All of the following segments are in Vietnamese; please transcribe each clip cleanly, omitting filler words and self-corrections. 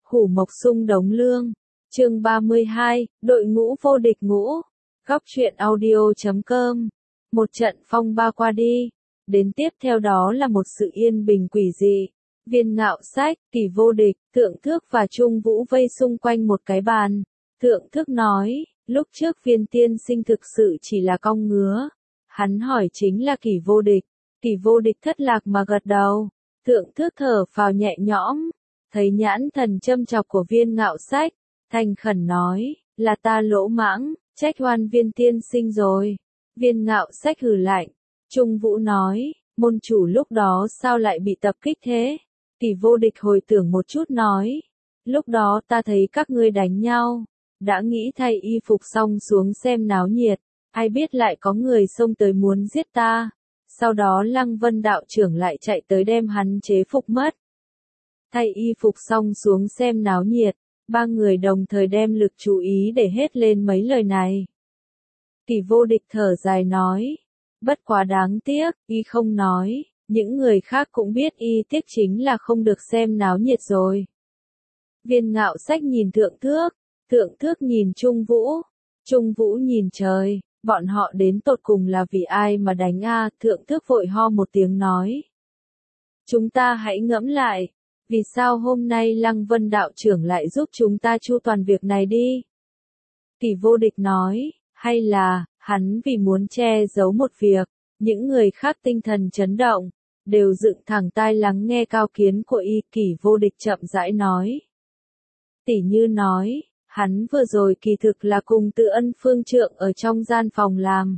Hủ Mộc Sung Đống Lương. Chương 32, đội ngũ vô địch ngũ. Góc truyện audio.com. Một trận phong ba qua đi. Đến tiếp theo đó là một sự yên bình quỷ dị. Viên Ngạo Sách, Kỳ Vô Địch, Thượng Thước và Trung Vũ vây xung quanh một cái bàn. Thượng Thước nói, lúc trước Viên tiên sinh thực sự chỉ là cong ngứa. Hắn hỏi chính là Kỳ Vô Địch. Kỳ Vô Địch thất lạc mà gật đầu. Thượng Thước thở phào nhẹ nhõm. Thấy nhãn thần châm chọc của Viên Ngạo Sách, thành khẩn nói, là ta lỗ mãng, trách oan Viên tiên sinh rồi. Viên Ngạo Sách hừ lạnh. Trung Vũ nói, môn chủ lúc đó sao lại bị tập kích thế? Kỳ Vô Địch hồi tưởng một chút nói, lúc đó ta thấy các ngươi đánh nhau, đã nghĩ thay y phục xong xuống xem náo nhiệt, ai biết lại có người xông tới muốn giết ta. Sau đó Lăng Vân đạo trưởng lại chạy tới đem hắn chế phục mất. Thay y phục xong xuống xem náo nhiệt, ba người đồng thời đem lực chú ý để hết lên mấy lời này. Kỳ Vô Địch thở dài nói, bất quá đáng tiếc, y không nói, những người khác cũng biết y tiếc chính là không được xem náo nhiệt rồi. Viên Ngạo Sách nhìn Thượng Thước nhìn Trung Vũ nhìn trời, bọn họ đến tột cùng là vì ai mà đánh a? Thượng Thước vội ho một tiếng nói. Chúng ta hãy ngẫm lại, vì sao hôm nay Lăng Vân đạo trưởng lại giúp chúng ta chu toàn việc này đi? Kỳ Vô Địch nói, hay là, hắn vì muốn che giấu một việc, những người khác tinh thần chấn động, đều dựng thẳng tai lắng nghe cao kiến của y. Kỳ Vô Địch chậm rãi nói. Tỉ như nói, hắn vừa rồi kỳ thực là cùng Tự Ân phương trượng ở trong gian phòng làm.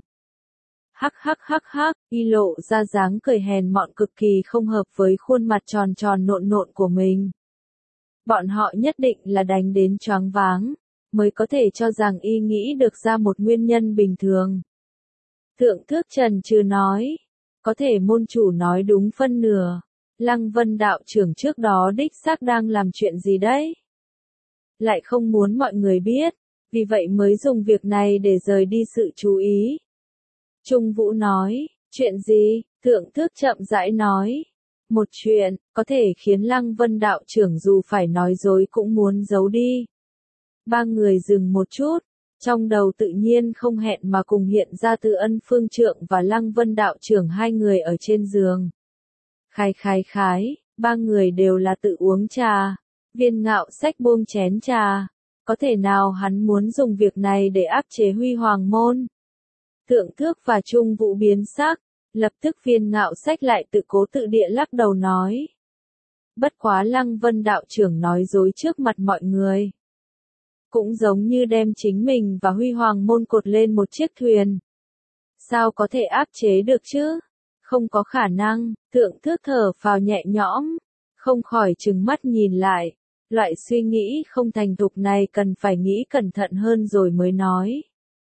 Hắc, y lộ ra dáng cười hèn mọn cực kỳ không hợp với khuôn mặt tròn tròn nộn nộn của mình. Bọn họ nhất định là đánh đến choáng váng, mới có thể cho rằng y nghĩ được ra một nguyên nhân bình thường. Thượng Thước trần trừ nói, có thể môn chủ nói đúng phân nửa, Lăng Vân đạo trưởng trước đó đích xác đang làm chuyện gì đấy? Lại không muốn mọi người biết, vì vậy mới dùng việc này để rời đi sự chú ý. Trung Vũ nói, chuyện gì? Thượng Thước chậm rãi nói, một chuyện, có thể khiến Lăng Vân đạo trưởng dù phải nói dối cũng muốn giấu đi. Ba người dừng một chút, trong đầu tự nhiên không hẹn mà cùng hiện ra Tự Ân phương trượng và Lăng Vân đạo trưởng hai người ở trên giường. Khái, ba người đều là tự uống trà. Viên Ngạo Sách buông chén trà, có thể nào hắn muốn dùng việc này để áp chế Huy Hoàng môn? Thượng Thước và Trung Vũ biến sắc, lập tức Viên Ngạo Sách lại tự cố tự địa lắc đầu nói. Bất quá Lăng Vân đạo trưởng nói dối trước mặt mọi người. Cũng giống như đem chính mình và Huy Hoàng môn cột lên một chiếc thuyền. Sao có thể áp chế được chứ? Không có khả năng. Thượng Thước thở phào nhẹ nhõm, không khỏi trừng mắt nhìn lại. Loại suy nghĩ không thành thục này cần phải nghĩ cẩn thận hơn rồi mới nói.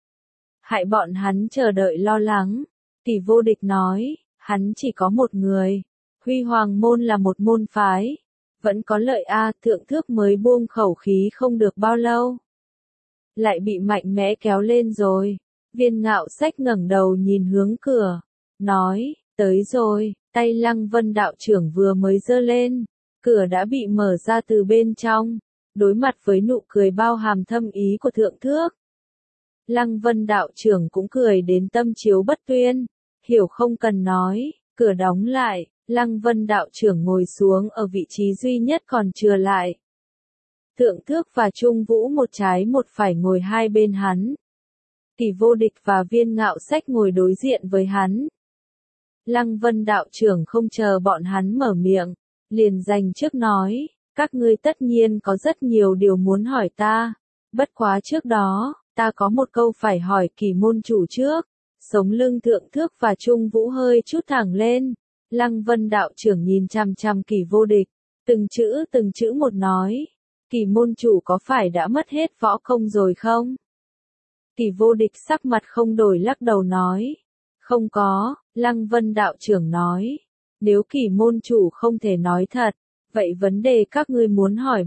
Hại bọn hắn chờ đợi lo lắng. Kỳ Vô Địch nói, hắn chỉ có một người. Huy Hoàng môn là một môn phái. Vẫn có lợi a. Thượng Thước mới buông khẩu khí không được bao lâu. Lại bị mạnh mẽ kéo lên rồi. Viên Ngạo Sách ngẩng đầu nhìn hướng cửa. Nói, tới rồi, tay Lăng Vân đạo trưởng vừa mới giơ lên. Cửa đã bị mở ra từ bên trong. Đối mặt với nụ cười bao hàm thâm ý của Thượng Thước. Lăng Vân đạo trưởng cũng cười đến tâm chiếu bất tuyên. Hiểu không cần nói, cửa đóng lại. Lăng Vân đạo trưởng ngồi xuống ở vị trí duy nhất còn chừa lại. Thượng Thước và Trung Vũ một trái một phải ngồi hai bên hắn. Kỳ Vô Địch và Viên Ngạo Sách ngồi đối diện với hắn. Lăng Vân đạo trưởng không chờ bọn hắn mở miệng, liền dành trước nói, các ngươi tất nhiên có rất nhiều điều muốn hỏi ta. Bất quá trước đó, ta có một câu phải hỏi Kỳ môn chủ trước. Sống lưng Thượng Thước và Trung Vũ hơi chút thẳng lên. Lăng Vân đạo trưởng nhìn chằm chằm Kỳ Vô Địch, từng chữ một nói. Kỳ môn chủ có phải đã mất hết võ công rồi không? Kỳ Vô Địch sắc mặt không đổi lắc đầu nói. Không có. Lăng Vân đạo trưởng nói. Nếu Kỳ môn chủ không thể nói thật, vậy vấn đề các ngươi muốn hỏi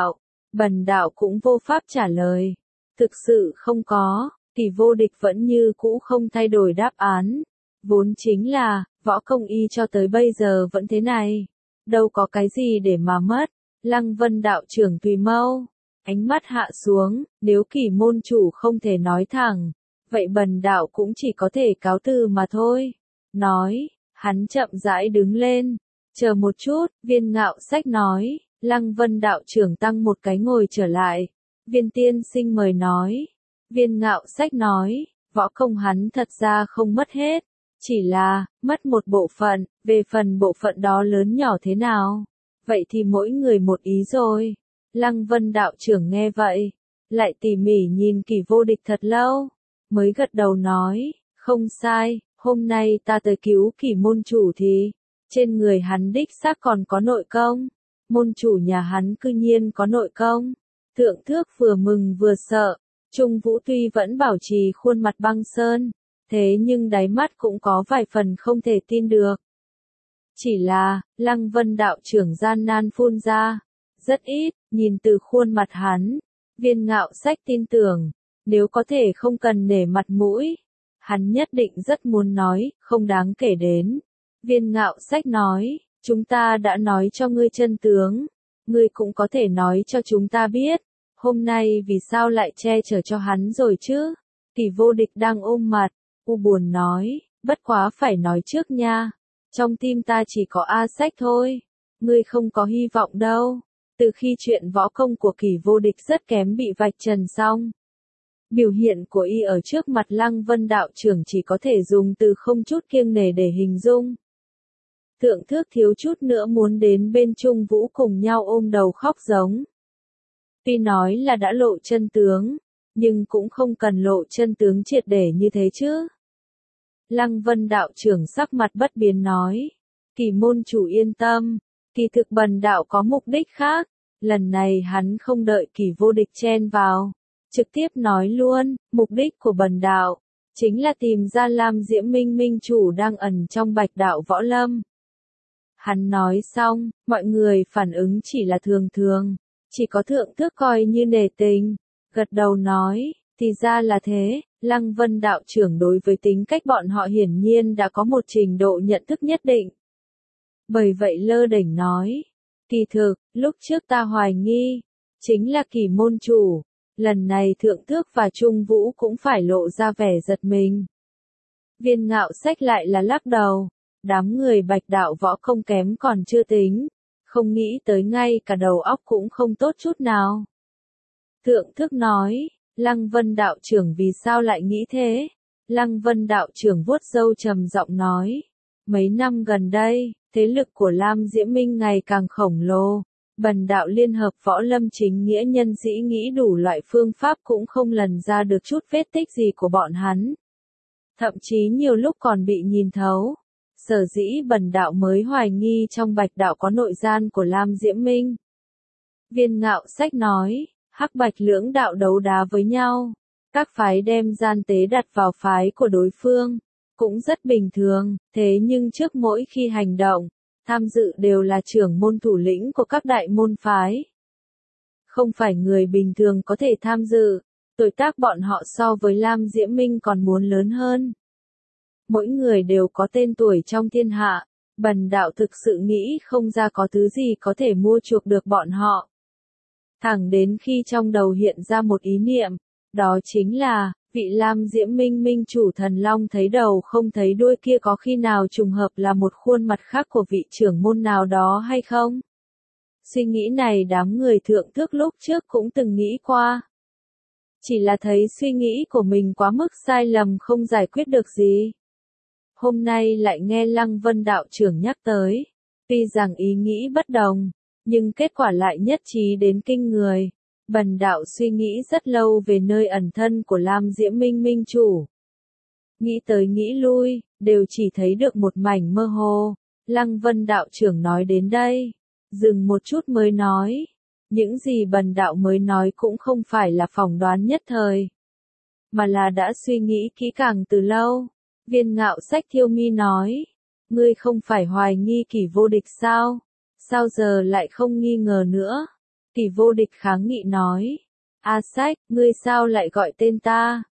Bần đạo cũng vô pháp trả lời. Thực sự không có. Kỳ Vô Địch vẫn như cũ không thay đổi đáp án. Vốn chính là, võ công y cho tới bây giờ vẫn thế này. Đâu có cái gì để mà mất. Lăng Vân đạo trưởng tùy mâu, ánh mắt hạ xuống, nếu Kỷ môn chủ không thể nói thẳng, vậy bần đạo cũng chỉ có thể cáo từ mà thôi. Nói, hắn chậm rãi đứng lên, chờ một chút, Viên Ngạo Sách nói, Lăng Vân đạo trưởng tăng một cái ngồi trở lại, Viên tiên sinh mời nói. Viên Ngạo Sách nói, võ công hắn thật ra không mất hết, chỉ là, mất một bộ phận, về phần bộ phận đó lớn nhỏ thế nào, vậy thì mỗi người một ý rồi. Lăng Vân đạo trưởng nghe vậy, lại tỉ mỉ nhìn Kỷ Vô Địch thật lâu, mới gật đầu nói, không sai, hôm nay ta tới cứu Kỷ môn chủ thì, trên người hắn đích xác còn có nội công, môn chủ nhà hắn cư nhiên có nội công. Thượng Thước vừa mừng vừa sợ, Trung Vũ tuy vẫn bảo trì khuôn mặt băng sơn, thế nhưng đáy mắt cũng có vài phần không thể tin được. Chỉ là, Lăng Vân đạo trưởng gian nan phun ra, rất ít, nhìn từ khuôn mặt hắn, Viên Ngạo Sách tin tưởng, nếu có thể không cần nể mặt mũi, hắn nhất định rất muốn nói, không đáng kể đến. Viên Ngạo Sách nói, chúng ta đã nói cho ngươi chân tướng, ngươi cũng có thể nói cho chúng ta biết, hôm nay vì sao lại che chở cho hắn rồi chứ? Kỷ Vô Địch đang ôm mặt, u buồn nói, bất quá phải nói trước nha, trong tim ta chỉ có A Sách thôi, ngươi không có hy vọng đâu. Từ khi chuyện võ công của Kỷ Vô Địch rất kém bị vạch trần xong, biểu hiện của y ở trước mặt Lăng Vân đạo trưởng chỉ có thể dùng từ không chút kiêng nể để hình dung. Thượng Thước thiếu chút nữa muốn đến bên Trung Vũ cùng nhau ôm đầu khóc giống. Tuy nói là đã lộ chân tướng, nhưng cũng không cần lộ chân tướng triệt để như thế chứ. Lăng Vân đạo trưởng sắc mặt bất biến nói, Kỷ môn chủ yên tâm, kỳ thực bần đạo có mục đích khác, lần này hắn không đợi Kỷ Vô Địch chen vào, trực tiếp nói luôn, mục đích của bần đạo, chính là tìm ra Lam Diễm Minh minh chủ đang ẩn trong Bạch Đạo Võ Lâm. Hắn nói xong, mọi người phản ứng chỉ là thường thường, chỉ có Thượng Thước coi như nể tình, gật đầu nói, thì ra là thế, Lăng Vân đạo trưởng đối với tính cách bọn họ hiển nhiên đã có một trình độ nhận thức nhất định. Bởi vậy lơ đễnh nói, kỳ thực, lúc trước ta hoài nghi, chính là Kỷ môn chủ, lần này Thượng Thước và Trung Vũ cũng phải lộ ra vẻ giật mình. Viên Ngạo Sách lại là lắc đầu, đám người Bạch Đạo võ không kém còn chưa tính, không nghĩ tới ngay cả đầu óc cũng không tốt chút nào. Thượng Thước nói, Lăng Vân đạo trưởng vì sao lại nghĩ thế? Lăng Vân đạo trưởng vuốt râu trầm giọng nói, mấy năm gần đây, thế lực của Lam Diễm Minh ngày càng khổng lồ, bần đạo liên hợp võ lâm chính nghĩa nhân sĩ nghĩ đủ loại phương pháp cũng không lần ra được chút vết tích gì của bọn hắn. Thậm chí nhiều lúc còn bị nhìn thấu. Sở dĩ bần đạo mới hoài nghi trong Bạch Đạo có nội gian của Lam Diễm Minh. Viên Ngạo Sách nói, Hắc Bạch lưỡng đạo đấu đá với nhau, các phái đem gian tế đặt vào phái của đối phương, cũng rất bình thường, thế nhưng trước mỗi khi hành động, tham dự đều là trưởng môn thủ lĩnh của các đại môn phái. Không phải người bình thường có thể tham dự, tuổi tác bọn họ so với Lam Diễm Minh còn muốn lớn hơn. Mỗi người đều có tên tuổi trong thiên hạ, bần đạo thực sự nghĩ không ra có thứ gì có thể mua chuộc được bọn họ. Thẳng đến khi trong đầu hiện ra một ý niệm, đó chính là, vị Lam Diễm Minh minh chủ thần long thấy đầu không thấy đuôi kia có khi nào trùng hợp là một khuôn mặt khác của vị trưởng môn nào đó hay không? Suy nghĩ này đám người Thượng Thước lúc trước cũng từng nghĩ qua. Chỉ là thấy suy nghĩ của mình quá mức sai lầm không giải quyết được gì. Hôm nay lại nghe Lăng Vân đạo trưởng nhắc tới, tuy rằng ý nghĩ bất đồng, nhưng kết quả lại nhất trí đến kinh người. Bần đạo suy nghĩ rất lâu về nơi ẩn thân của Lam Diễm Minh minh chủ. Nghĩ tới nghĩ lui, đều chỉ thấy được một mảnh mơ hồ. Lăng Vân đạo trưởng nói đến đây, dừng một chút mới nói, những gì bần đạo mới nói cũng không phải là phỏng đoán nhất thời, mà là đã suy nghĩ kỹ càng từ lâu. Viên Ngạo Sách thiêu mi nói, ngươi không phải hoài nghi Kỷ Vô Địch sao? Sao giờ lại không nghi ngờ nữa? Kỷ Vô Địch kháng nghị nói, A Sách, ngươi sao lại gọi tên ta?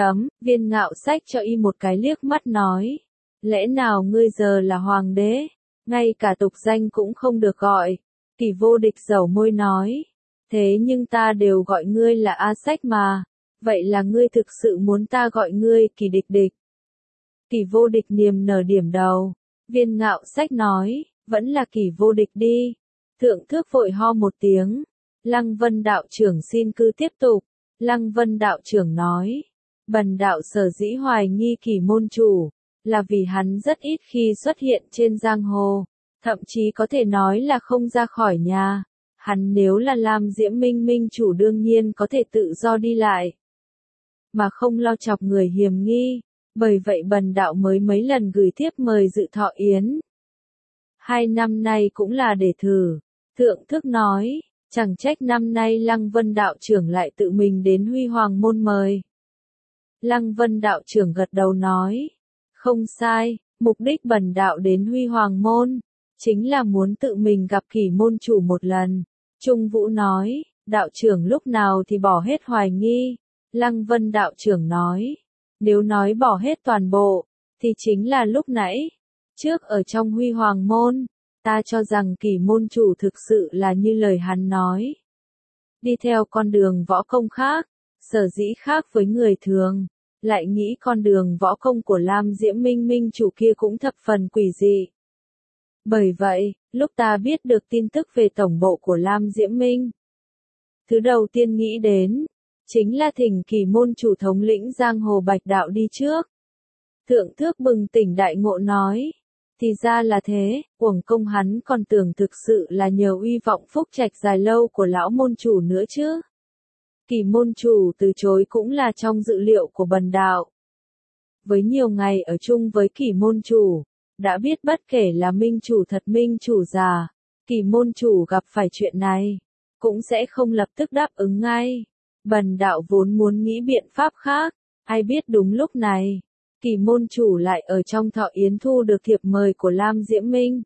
Viên Ngạo Sách cho y một cái liếc mắt nói, lẽ nào ngươi giờ là hoàng đế, ngay cả tục danh cũng không được gọi? Kỳ Vô Địch dẩu môi nói. Thế nhưng ta đều gọi ngươi là A Sách mà. Vậy là ngươi thực sự muốn ta gọi ngươi Kỳ Địch Địch. Kỳ Vô Địch niềm nở điểm đầu. Viên Ngạo Sách nói, vẫn là Kỳ Vô Địch đi. Thượng Thước vội ho một tiếng. Lăng Vân đạo trưởng xin cứ tiếp tục. Lăng Vân đạo trưởng nói. Bần đạo sở dĩ hoài nghi Kỳ môn chủ, là vì hắn rất ít khi xuất hiện trên giang hồ. Thậm chí có thể nói là không ra khỏi nhà. Hắn nếu là Lam Diễm Minh minh chủ đương nhiên có thể tự do đi lại. Mà không lo chọc người hiềm nghi. Bởi vậy bần đạo mới mấy lần gửi thiếp mời dự thọ yến. 2 năm nay cũng là để thử. Thượng Thức nói, chẳng trách năm nay Lăng Vân đạo trưởng lại tự mình đến Huy Hoàng môn mời. Lăng Vân đạo trưởng gật đầu nói, không sai, mục đích bần đạo đến Huy Hoàng môn, chính là muốn tự mình gặp Kỳ môn chủ một lần. Trung Vũ nói, đạo trưởng lúc nào thì bỏ hết hoài nghi. Lăng Vân đạo trưởng nói, nếu nói bỏ hết toàn bộ, thì chính là lúc nãy. Trước ở trong Huy Hoàng môn, ta cho rằng Kỳ môn chủ thực sự là như lời hắn nói. Đi theo con đường võ công khác, sở dĩ khác với người thường, lại nghĩ con đường võ công của Lam Diễm Minh minh chủ kia cũng thập phần quỷ dị. Bởi vậy, lúc ta biết được tin tức về tổng bộ của Lam Diễm Minh, thứ đầu tiên nghĩ đến, chính là thỉnh Kỳ môn chủ thống lĩnh giang hồ Bạch đạo đi trước. Thượng Thước bừng tỉnh đại ngộ nói, thì ra là thế, uổng công hắn còn tưởng thực sự là nhờ uy vọng phúc trạch dài lâu của lão môn chủ nữa chứ. Kỳ môn chủ từ chối cũng là trong dự liệu của bần đạo. Với nhiều ngày ở chung với Kỳ môn chủ, đã biết bất kể là minh chủ thật minh chủ già, Kỳ môn chủ gặp phải chuyện này, cũng sẽ không lập tức đáp ứng ngay. Bần đạo vốn muốn nghĩ biện pháp khác, ai biết đúng lúc này, Kỳ môn chủ lại ở trong thọ yến thu được thiệp mời của Lam Diễm Minh.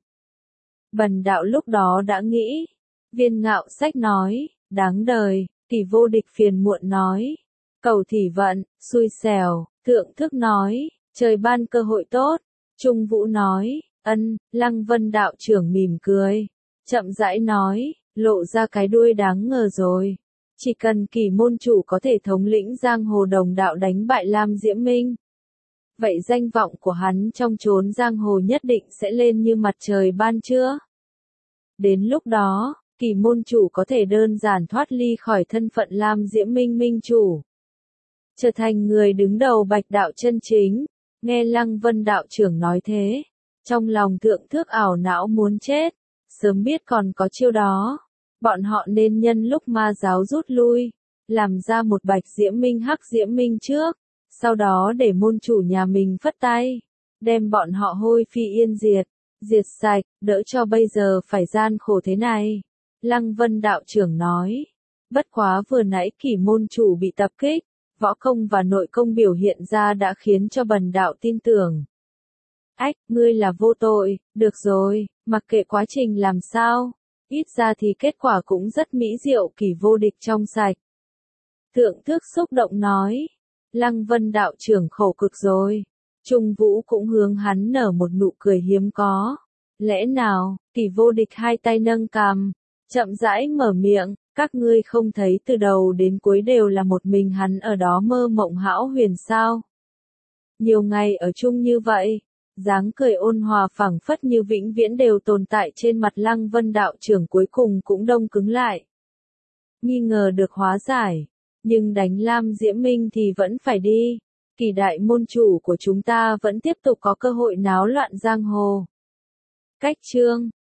Bần đạo lúc đó đã nghĩ, Viên Ngạo Sách nói, đáng đời. Kỳ Vô Địch phiền muộn nói, cầu thị vận, xui xẻo. Thượng Thức nói, trời ban cơ hội tốt. Trung Vũ nói, ân. Lăng Vân đạo trưởng mỉm cười, chậm rãi nói, lộ ra cái đuôi đáng ngờ rồi. Chỉ cần Kỳ môn chủ có thể thống lĩnh giang hồ đồng đạo đánh bại Lam Diễm Minh, vậy danh vọng của hắn trong chốn giang hồ nhất định sẽ lên như mặt trời ban trưa. Đến lúc đó, Kỳ môn chủ có thể đơn giản thoát ly khỏi thân phận Lam Diễm Minh minh chủ, trở thành người đứng đầu Bạch đạo chân chính. Nghe Lăng Vân đạo trưởng nói thế, trong lòng Thượng Thước ảo não muốn chết, sớm biết còn có chiêu đó, bọn họ nên nhân lúc ma giáo rút lui, làm ra một Bạch Diễm Minh Hắc Diễm Minh trước, sau đó để môn chủ nhà mình phất tay, đem bọn họ hôi phi yên diệt, diệt sạch, đỡ cho bây giờ phải gian khổ thế này. Lăng Vân đạo trưởng nói, bất quá vừa nãy Kỳ môn chủ bị tập kích, võ công và nội công biểu hiện ra đã khiến cho bần đạo tin tưởng. Ách, ngươi là vô tội, được rồi, mặc kệ quá trình làm sao, ít ra thì kết quả cũng rất mỹ diệu. Kỳ Vô Địch trong sạch. Thượng Thước xúc động nói, Lăng Vân đạo trưởng khổ cực rồi. Trung Vũ cũng hướng hắn nở một nụ cười hiếm có. Lẽ nào? Kỳ Vô Địch hai tay nâng cằm, chậm rãi mở miệng, các ngươi không thấy từ đầu đến cuối đều là một mình hắn ở đó mơ mộng hão huyền sao? Nhiều ngày ở chung như vậy, dáng cười ôn hòa phảng phất như vĩnh viễn đều tồn tại trên mặt Lăng Vân đạo trưởng cuối cùng cũng đông cứng lại. Nghi ngờ được hóa giải, nhưng đánh Lam Diễm Minh thì vẫn phải đi. Kỳ đại môn chủ của chúng ta vẫn tiếp tục có cơ hội náo loạn giang hồ. Cách chương